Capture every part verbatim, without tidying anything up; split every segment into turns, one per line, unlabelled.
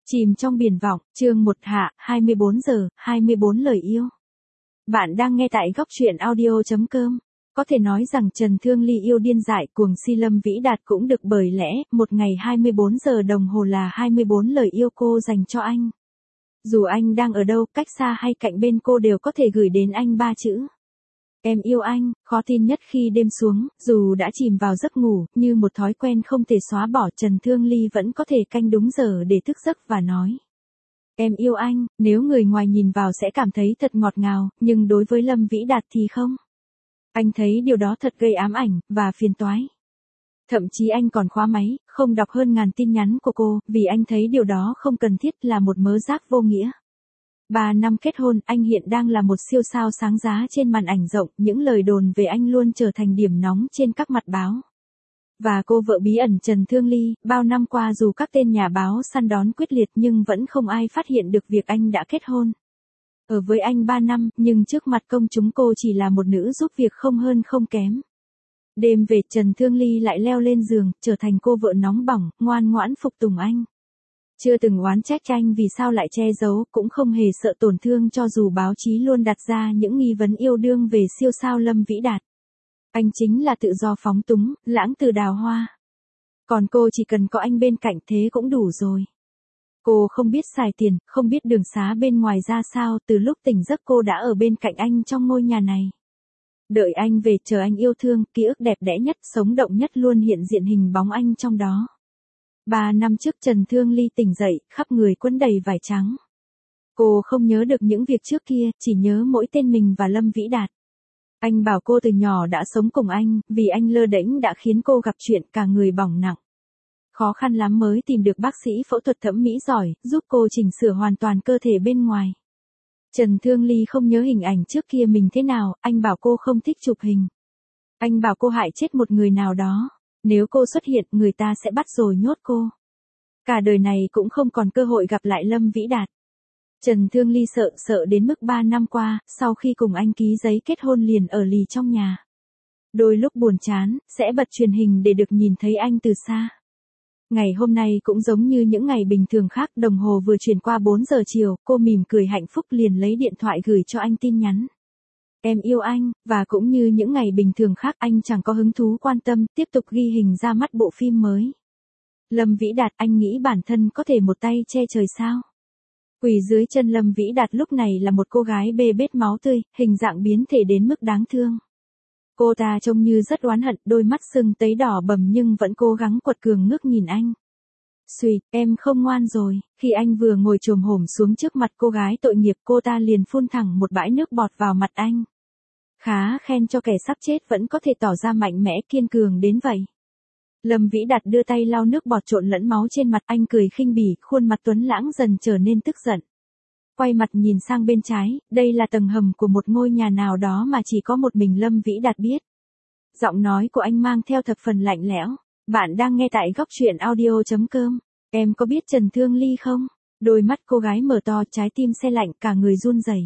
Chìm trong biển vọng, chương một hạ, hai mươi bốn giờ, hai mươi bốn lời yêu. Bạn đang nghe tại góc truyện audio chấm com. Có thể nói rằng Trần Thương Ly yêu điên dại cuồng si Lâm Vĩ Đạt cũng được bởi lẽ, một ngày hai mươi bốn giờ đồng hồ là hai mươi bốn lời yêu cô dành cho anh. Dù anh đang ở đâu, cách xa hay cạnh bên cô đều có thể gửi đến anh ba chữ. Em yêu anh, khó tin nhất khi đêm xuống, dù đã chìm vào giấc ngủ, như một thói quen không thể xóa bỏ, Trần Thương Ly vẫn có thể canh đúng giờ để thức giấc và nói. Em yêu anh, nếu người ngoài nhìn vào sẽ cảm thấy thật ngọt ngào, nhưng đối với Lâm Vĩ Đạt thì không. Anh thấy điều đó thật gây ám ảnh, và phiền toái. Thậm chí anh còn khóa máy, không đọc hơn ngàn tin nhắn của cô, vì anh thấy điều đó không cần thiết, là một mớ rác vô nghĩa. Ba năm kết hôn, anh hiện đang là một siêu sao sáng giá trên màn ảnh rộng, những lời đồn về anh luôn trở thành điểm nóng trên các mặt báo. Và cô vợ bí ẩn Trần Thương Ly, bao năm qua dù các tên nhà báo săn đón quyết liệt nhưng vẫn không ai phát hiện được việc anh đã kết hôn. Ở với anh ba năm, nhưng trước mặt công chúng cô chỉ là một nữ giúp việc không hơn không kém. Đêm về, Trần Thương Ly lại leo lên giường, trở thành cô vợ nóng bỏng, ngoan ngoãn phục tùng anh. Chưa từng oán trách anh vì sao lại che giấu, cũng không hề sợ tổn thương cho dù báo chí luôn đặt ra những nghi vấn yêu đương về siêu sao Lâm Vĩ Đạt. Anh chính là tự do phóng túng, lãng từ đào hoa. Còn cô chỉ cần có anh bên cạnh thế cũng đủ rồi. Cô không biết xài tiền, không biết đường xá bên ngoài ra sao, từ lúc tỉnh giấc cô đã ở bên cạnh anh trong ngôi nhà này. Đợi anh về, chờ anh yêu thương, ký ức đẹp đẽ nhất, sống động nhất luôn hiện diện hình bóng anh trong đó. Ba năm trước Trần Thương Ly tỉnh dậy, khắp người quấn đầy vải trắng. Cô không nhớ được những việc trước kia, chỉ nhớ mỗi tên mình và Lâm Vĩ Đạt. Anh bảo cô từ nhỏ đã sống cùng anh, vì anh lơ đễnh đã khiến cô gặp chuyện cả người bỏng nặng. Khó khăn lắm mới tìm được bác sĩ phẫu thuật thẩm mỹ giỏi, giúp cô chỉnh sửa hoàn toàn cơ thể bên ngoài. Trần Thương Ly không nhớ hình ảnh trước kia mình thế nào, anh bảo cô không thích chụp hình. Anh bảo cô hại chết một người nào đó. Nếu cô xuất hiện, người ta sẽ bắt rồi nhốt cô. Cả đời này cũng không còn cơ hội gặp lại Lâm Vĩ Đạt. Trần Thương Ly sợ, sợ đến mức ba năm qua, sau khi cùng anh ký giấy kết hôn liền ở lì trong nhà. Đôi lúc buồn chán, sẽ bật truyền hình để được nhìn thấy anh từ xa. Ngày hôm nay cũng giống như những ngày bình thường khác, đồng hồ vừa chuyển qua bốn giờ chiều, cô mỉm cười hạnh phúc liền lấy điện thoại gửi cho anh tin nhắn. Em yêu anh, và cũng như những ngày bình thường khác, anh chẳng có hứng thú quan tâm, tiếp tục ghi hình ra mắt bộ phim mới. Lâm Vĩ Đạt, anh nghĩ bản thân có thể một tay che trời sao? Quỳ dưới chân Lâm Vĩ Đạt lúc này là một cô gái bê bết máu tươi, hình dạng biến thể đến mức đáng thương. Cô ta trông như rất oán hận, đôi mắt sưng tấy đỏ bầm nhưng vẫn cố gắng quật cường ngước nhìn anh. Xùi, em không ngoan rồi. Khi anh vừa ngồi chồm hổm xuống trước mặt cô gái tội nghiệp, cô ta liền phun thẳng một bãi nước bọt vào mặt anh. Khá khen cho kẻ sắp chết vẫn có thể tỏ ra mạnh mẽ kiên cường đến vậy. Lâm Vĩ Đạt đưa tay lau nước bọt trộn lẫn máu trên mặt, anh cười khinh bỉ, khuôn mặt tuấn lãng dần trở nên tức giận. Quay mặt nhìn sang bên trái, đây là tầng hầm của một ngôi nhà nào đó mà chỉ có một mình Lâm Vĩ Đạt biết. Giọng nói của anh mang theo thập phần lạnh lẽo. Bạn đang nghe tại góc truyện audio chấm com. Em có biết Trần Thương Ly không? Đôi mắt cô gái mở to, trái tim se lạnh, cả người run rẩy.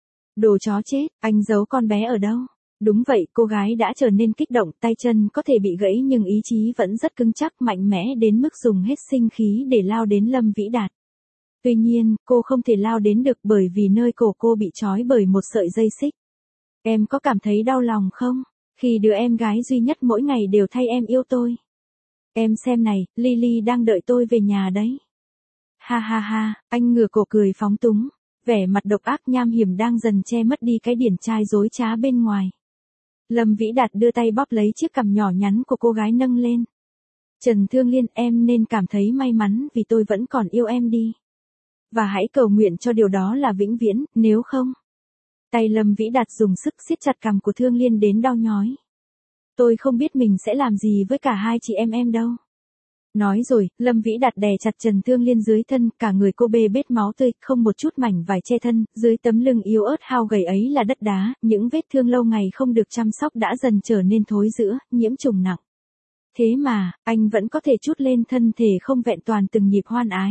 Đồ chó chết, anh giấu con bé ở đâu? Đúng vậy, cô gái đã trở nên kích động, tay chân có thể bị gãy nhưng ý chí vẫn rất cứng chắc, mạnh mẽ đến mức dùng hết sinh khí để lao đến Lâm Vĩ Đạt. Tuy nhiên, cô không thể lao đến được bởi vì nơi cổ cô bị trói bởi một sợi dây xích. Em có cảm thấy đau lòng không? Khi đứa em gái duy nhất mỗi ngày đều thay em yêu tôi. Em xem này, Lily đang đợi tôi về nhà đấy. Ha ha ha, anh ngửa cổ cười phóng túng. Vẻ mặt độc ác nham hiểm đang dần che mất đi cái điển trai dối trá bên ngoài. Lâm Vĩ Đạt đưa tay bóp lấy chiếc cằm nhỏ nhắn của cô gái nâng lên. Trần Thương Liên, em nên cảm thấy may mắn vì tôi vẫn còn yêu em đi. Và hãy cầu nguyện cho điều đó là vĩnh viễn, nếu không. Tay Lâm Vĩ Đạt dùng sức siết chặt cằm của Thương Liên đến đau nhói. Tôi không biết mình sẽ làm gì với cả hai chị em em đâu. Nói rồi, Lâm Vĩ Đạt đè chặt Trần Thương Liên dưới thân, cả người cô bê bết máu tươi, không một chút mảnh vải che thân, dưới tấm lưng yếu ớt hao gầy ấy là đất đá, những vết thương lâu ngày không được chăm sóc đã dần trở nên thối rữa, nhiễm trùng nặng. Thế mà, anh vẫn có thể trút lên thân thể không vẹn toàn từng nhịp hoan ái.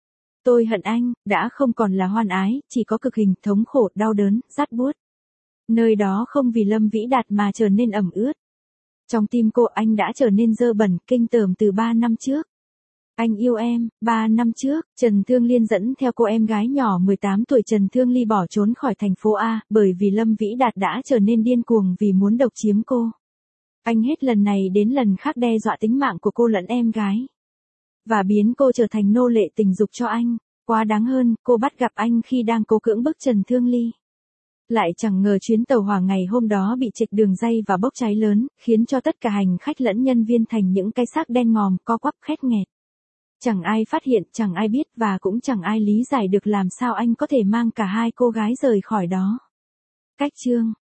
Tôi hận anh, đã không còn là hoan ái, chỉ có cực hình, thống khổ, đau đớn, rát buốt. Nơi đó không vì Lâm Vĩ Đạt mà trở nên ẩm ướt. Trong tim cô, anh đã trở nên dơ bẩn, kinh tởm từ ba năm trước. Anh yêu em. Ba năm trước, Trần Thương Liên dẫn theo cô em gái nhỏ mười tám tuổi Trần Thương Ly bỏ trốn khỏi thành phố A, bởi vì Lâm Vĩ Đạt đã trở nên điên cuồng vì muốn độc chiếm cô. Anh hết lần này đến lần khác đe dọa tính mạng của cô lẫn em gái. Và biến cô trở thành nô lệ tình dục cho anh. Quá đáng hơn, cô bắt gặp anh khi đang cố cưỡng bức Trần Thương Ly. Lại chẳng ngờ chuyến tàu hỏa ngày hôm đó bị trịch đường ray và bốc cháy lớn, khiến cho tất cả hành khách lẫn nhân viên thành những cái xác đen ngòm co quắp khét nghẹt. Chẳng ai phát hiện, chẳng ai biết và cũng chẳng ai lý giải được làm sao anh có thể mang cả hai cô gái rời khỏi đó. Cách chương